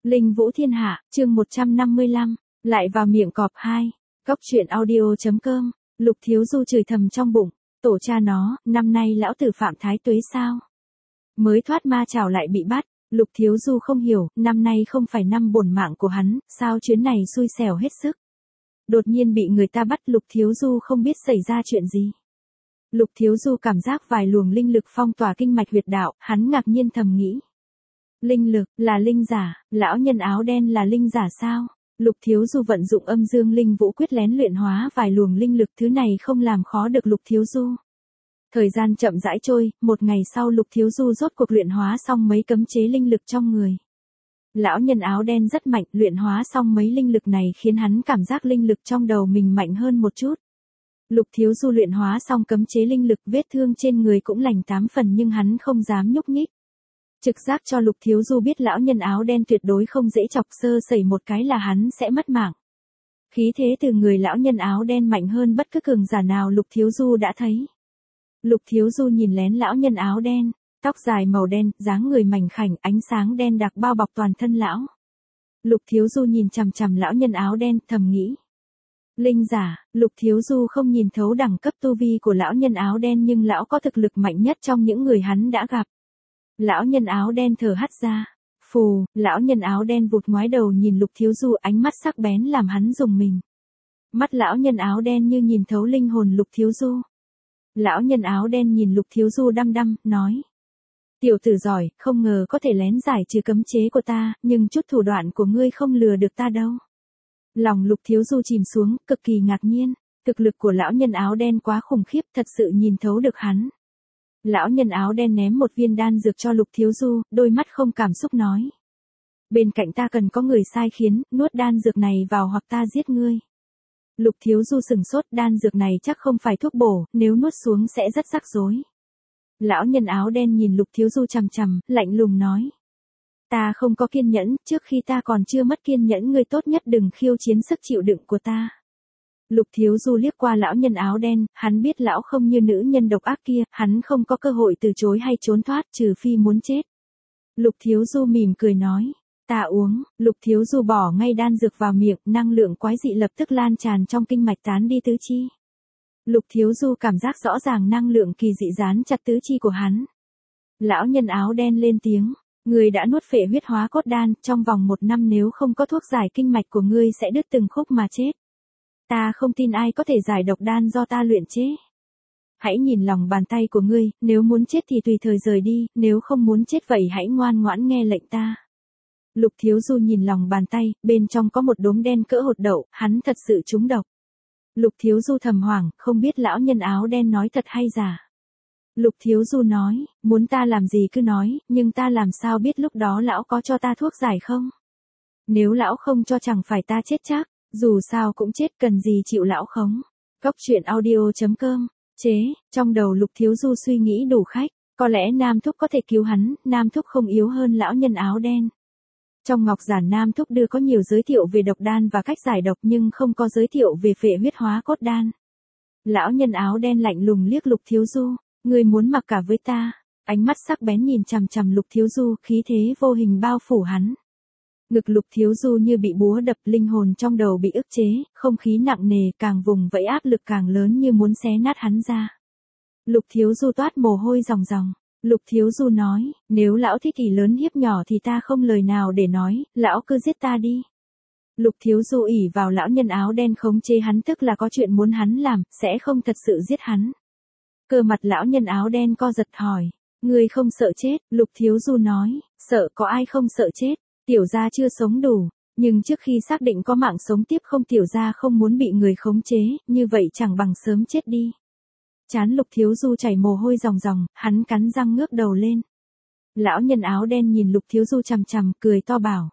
Linh Vũ Thiên Hạ, chương 155, lại vào miệng cọp 2. Cóc truyện audio.com, Lục Thiếu Du chửi thầm trong bụng, tổ cha nó, năm nay lão tử phạm thái tuế sao? Mới thoát ma chảo lại bị bắt, Lục Thiếu Du không hiểu, năm nay không phải năm bổn mạng của hắn, sao chuyến này xui xẻo hết sức. Đột nhiên bị người ta bắt, Lục Thiếu Du không biết xảy ra chuyện gì. Lục Thiếu Du cảm giác vài luồng linh lực phong tỏa kinh mạch huyệt đạo, hắn ngạc nhiên thầm nghĩ. Linh lực, là linh giả, lão nhân áo đen là linh giả sao? Lục Thiếu Du vận dụng âm dương linh vũ quyết lén luyện hóa vài luồng linh lực, thứ này không làm khó được Lục Thiếu Du. Thời gian chậm rãi trôi, một ngày sau Lục Thiếu Du rốt cuộc luyện hóa xong mấy cấm chế linh lực trong người. Lão nhân áo đen rất mạnh, luyện hóa xong mấy linh lực này khiến hắn cảm giác linh lực trong đầu mình mạnh hơn một chút. Lục Thiếu Du luyện hóa xong cấm chế linh lực, vết thương trên người cũng lành 8 phần nhưng hắn không dám nhúc nhích. Trực giác cho Lục Thiếu Du biết lão nhân áo đen tuyệt đối không dễ chọc, sơ sẩy một cái là hắn sẽ mất mạng. Khí thế từ người lão nhân áo đen mạnh hơn bất cứ cường giả nào Lục Thiếu Du đã thấy. Lục Thiếu Du nhìn lén lão nhân áo đen, tóc dài màu đen, dáng người mảnh khảnh, ánh sáng đen đặc bao bọc toàn thân lão. Lục Thiếu Du nhìn chằm chằm lão nhân áo đen, thầm nghĩ. Linh giả, Lục Thiếu Du không nhìn thấu đẳng cấp tu vi của lão nhân áo đen nhưng lão có thực lực mạnh nhất trong những người hắn đã gặp. Lão nhân áo đen thở hắt ra. Phù, lão nhân áo đen vụt ngoái đầu nhìn Lục Thiếu Du, ánh mắt sắc bén làm hắn rùng mình. Mắt lão nhân áo đen như nhìn thấu linh hồn Lục Thiếu Du. Lão nhân áo đen nhìn Lục Thiếu Du đăm đăm, nói. Tiểu tử giỏi, không ngờ có thể lén giải trừ cấm chế của ta, nhưng chút thủ đoạn của ngươi không lừa được ta đâu. Lòng Lục Thiếu Du chìm xuống, cực kỳ ngạc nhiên, thực lực của lão nhân áo đen quá khủng khiếp, thật sự nhìn thấu được hắn. Lão nhân áo đen ném một viên đan dược cho Lục Thiếu Du, đôi mắt không cảm xúc nói. Bên cạnh ta cần có người sai khiến, nuốt đan dược này vào hoặc ta giết ngươi. Lục Thiếu Du sừng sốt, đan dược này chắc không phải thuốc bổ, nếu nuốt xuống sẽ rất rắc rối. Lão nhân áo đen nhìn Lục Thiếu Du chằm chằm, lạnh lùng nói. Ta không có kiên nhẫn, trước khi ta còn chưa mất kiên nhẫn, ngươi tốt nhất đừng khiêu chiến sức chịu đựng của ta. Lục Thiếu Du liếc qua lão nhân áo đen, hắn biết lão không như nữ nhân độc ác kia, hắn không có cơ hội từ chối hay trốn thoát trừ phi muốn chết. Lục Thiếu Du mỉm cười nói, ta uống. Lục Thiếu Du bỏ ngay đan dược vào miệng, năng lượng quái dị lập tức lan tràn trong kinh mạch tán đi tứ chi. Lục Thiếu Du cảm giác rõ ràng năng lượng kỳ dị dán chặt tứ chi của hắn. Lão nhân áo đen lên tiếng, ngươi đã nuốt phệ huyết hóa cốt đan, trong vòng 1 năm nếu không có thuốc giải kinh mạch của ngươi sẽ đứt từng khúc mà chết. Ta không tin ai có thể giải độc đan do ta luyện chế. Hãy nhìn lòng bàn tay của ngươi, nếu muốn chết thì tùy thời rời đi, nếu không muốn chết vậy hãy ngoan ngoãn nghe lệnh ta. Lục Thiếu Du nhìn lòng bàn tay, bên trong có một đốm đen cỡ hột đậu, hắn thật sự trúng độc. Lục Thiếu Du thầm hoảng, không biết lão nhân áo đen nói thật hay giả. Lục Thiếu Du nói, muốn ta làm gì cứ nói, nhưng ta làm sao biết lúc đó lão có cho ta thuốc giải không? Nếu lão không cho chẳng phải ta chết chắc, dù sao cũng chết, cần gì chịu lão khống. Cóc truyện audio.com, chế, trong đầu Lục Thiếu Du suy nghĩ đủ khách, có lẽ Nam Thúc có thể cứu hắn, Nam Thúc không yếu hơn lão nhân áo đen. Trong ngọc giản Nam Thúc đưa có nhiều giới thiệu về độc đan và cách giải độc nhưng không có giới thiệu về phệ huyết hóa cốt đan. Lão nhân áo đen lạnh lùng liếc Lục Thiếu Du, ngươi muốn mặc cả với ta, ánh mắt sắc bén nhìn chằm chằm Lục Thiếu Du, khí thế vô hình bao phủ hắn. Ngực Lục Thiếu Du như bị búa đập, linh hồn trong đầu bị ức chế, không khí nặng nề, càng vùng vẫy áp lực càng lớn như muốn xé nát hắn ra. Lục Thiếu Du toát mồ hôi ròng ròng. Lục Thiếu Du nói, nếu lão thích ỷ lớn hiếp nhỏ thì ta không lời nào để nói, lão cứ giết ta đi. Lục Thiếu Du ỷ vào lão nhân áo đen khống chế hắn, tức là có chuyện muốn hắn làm, sẽ không thật sự giết hắn. Cơ mặt lão nhân áo đen co giật hỏi, ngươi không sợ chết? Lục Thiếu Du nói, sợ, có ai không sợ chết, tiểu gia chưa sống đủ, nhưng trước khi xác định có mạng sống tiếp không, tiểu gia không muốn bị người khống chế, như vậy chẳng bằng sớm chết đi. Trán Lục Thiếu Du chảy mồ hôi ròng ròng, hắn cắn răng ngước đầu lên. Lão nhân áo đen nhìn Lục Thiếu Du chằm chằm, cười to bảo.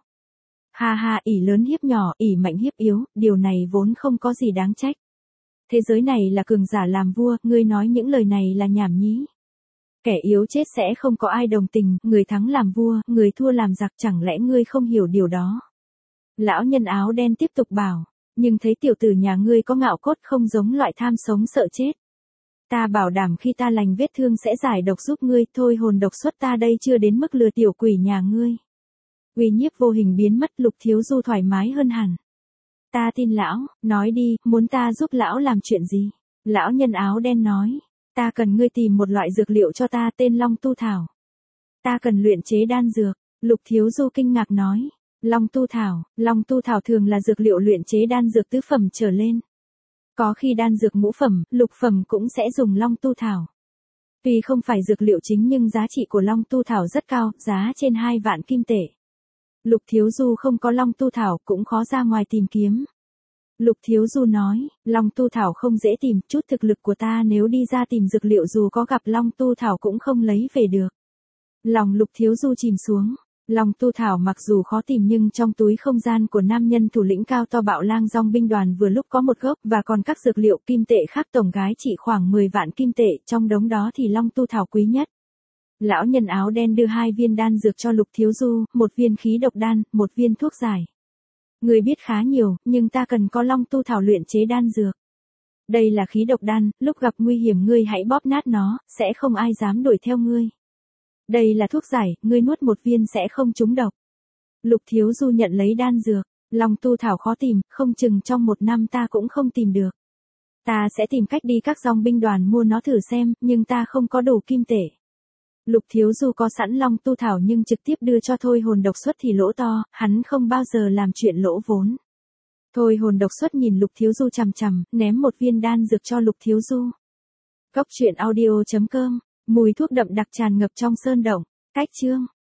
Ha ha, ỷ lớn hiếp nhỏ, ỷ mạnh hiếp yếu, điều này vốn không có gì đáng trách. Thế giới này là cường giả làm vua, ngươi nói những lời này là nhảm nhí. Kẻ yếu chết sẽ không có ai đồng tình, người thắng làm vua, người thua làm giặc, chẳng lẽ ngươi không hiểu điều đó. Lão nhân áo đen tiếp tục bảo, nhưng thấy tiểu tử nhà ngươi có ngạo cốt, không giống loại tham sống sợ chết. Ta bảo đảm khi ta lành vết thương sẽ giải độc giúp ngươi, thôi hồn độc xuất ta đây chưa đến mức lừa tiểu quỷ nhà ngươi. Uy nhiếp vô hình biến mất, Lục Thiếu Du thoải mái hơn hẳn. Ta tin lão, nói đi, muốn ta giúp lão làm chuyện gì? Lão nhân áo đen nói, ta cần ngươi tìm một loại dược liệu cho ta tên Long Tu Thảo. Ta cần luyện chế đan dược. Lục Thiếu Du kinh ngạc nói, Long Tu Thảo thường là dược liệu luyện chế đan dược tứ phẩm trở lên. Có khi đan dược ngũ phẩm, lục phẩm cũng sẽ dùng Long Tu Thảo. Tuy không phải dược liệu chính nhưng giá trị của Long Tu Thảo rất cao, giá trên 2 vạn kim tệ. Lục Thiếu Du không có Long Tu Thảo cũng khó ra ngoài tìm kiếm. Lục Thiếu Du nói, Long Tu Thảo không dễ tìm, chút thực lực của ta nếu đi ra tìm dược liệu dù có gặp Long Tu Thảo cũng không lấy về được. Lòng Lục Thiếu Du chìm xuống. Long Tu Thảo mặc dù khó tìm nhưng trong túi không gian của nam nhân thủ lĩnh cao to Bạo Lang Dòng binh đoàn vừa lúc có một gốc và còn các dược liệu kim tệ khác tổng gái chỉ khoảng 10 vạn kim tệ, trong đống đó thì Long Tu Thảo quý nhất. Lão nhân áo đen đưa 2 viên đan dược cho Lục Thiếu Du, 1 viên khí độc đan, 1 viên thuốc giải. Người biết khá nhiều, nhưng ta cần có Long Tu Thảo luyện chế đan dược. Đây là khí độc đan, lúc gặp nguy hiểm ngươi hãy bóp nát nó, sẽ không ai dám đuổi theo ngươi. Đây là thuốc giải, ngươi nuốt 1 viên sẽ không trúng độc. Lục Thiếu Du nhận lấy đan dược. Long Tu Thảo khó tìm, không chừng trong 1 năm ta cũng không tìm được. Ta sẽ tìm cách đi các dòng binh đoàn mua nó thử xem, nhưng ta không có đủ kim tệ. Lục Thiếu Du có sẵn Long Tu Thảo nhưng trực tiếp đưa cho Thôi Hồn Độc Xuất thì lỗ to, hắn không bao giờ làm chuyện lỗ vốn. Thôi Hồn Độc Xuất nhìn Lục Thiếu Du chằm chằm, ném 1 viên đan dược cho Lục Thiếu Du. Cốc truyện audio.com, mùi thuốc đậm đặc tràn ngập trong sơn động. Cách chương